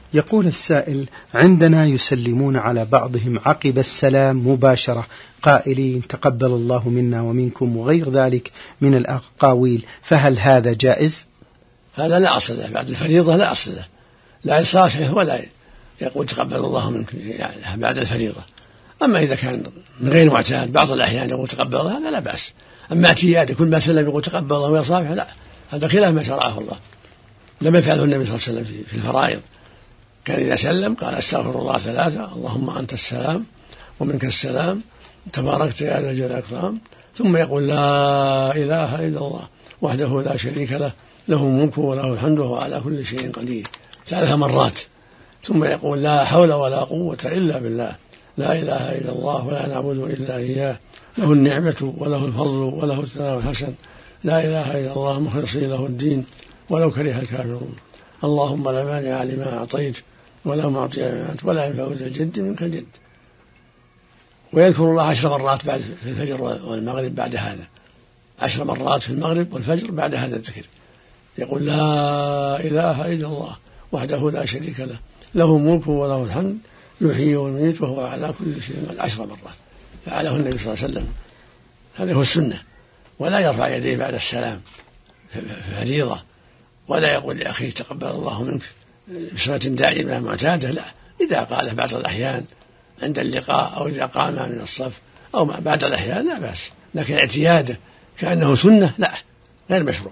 يقول السائل: عندنا يسلمون على بعضهم عقب السلام مباشرة قائلين تقبل الله منا ومنكم وغير ذلك من الأقاويل، فهل هذا جائز؟ هذا لا أصل له، بعد الفريضة لا أصل له، لا يصافحه ولا يقول تقبل الله منكم يعني بعد الفريضة. أما إذا كان من غير معتاد بعض الأحيان يقول تقبل الله هذا لا بأس. أما اعتياد كل ما سلم يقول تقبل الله ويصافح لا، هذا خلاف ما شرعه الله، لم يفعله النبي صلى الله عليه وسلم في الفرائض. كان إذا سلم قال أستغفر الله 3 اللهم أنت السلام ومنك السلام تباركت يا ذا الجلال والإكرام، ثم يقول لا إله إلا الله وحده لا شريك له له الملك وله الحمد وهو على كل شيء قدير 3 مرات، ثم يقول لا حول ولا قوة إلا بالله لا إله إلا الله ولا نعبد إلا إياه له النعمة وله الفضل وله الثناء الحسن لا إله إلا الله مخلصين له الدين ولو كره الكافرون اللهم لا مانع لما أعطيت ولا معطي لما أنت ولا ينفع ذا الجد منك الجد. ويذكر الله 10 مرات بعد في الفجر والمغرب بعد هذا، 10 مرات في المغرب والفجر بعد هذا الذكر، يقول لا إله إلا الله وحده لا شريك له له الملك وله الحمد يحيي ويميت وهو على كل شيء 10 مرات فعله النبي صلى الله عليه وسلم. هذا هو السنة، ولا يرفع يديه بعد السلام في فريضة، ولا يقول لأخيه تقبل الله منك بصفة دائمة معتادة، لا، إذا قاله بعض الأحيان عند اللقاء أو إذا قام من الصف أو بعد الأحيان لا بأس، لكن اعتياده كأنه سنة لا، غير مشروع.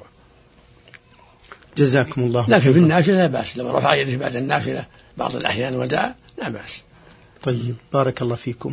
جزاكم الله. لكن في النافلة لا بأس، لما رفع يده بعد النافلة بعض الأحيان ودعا لا بأس. طيب، بارك الله فيكم.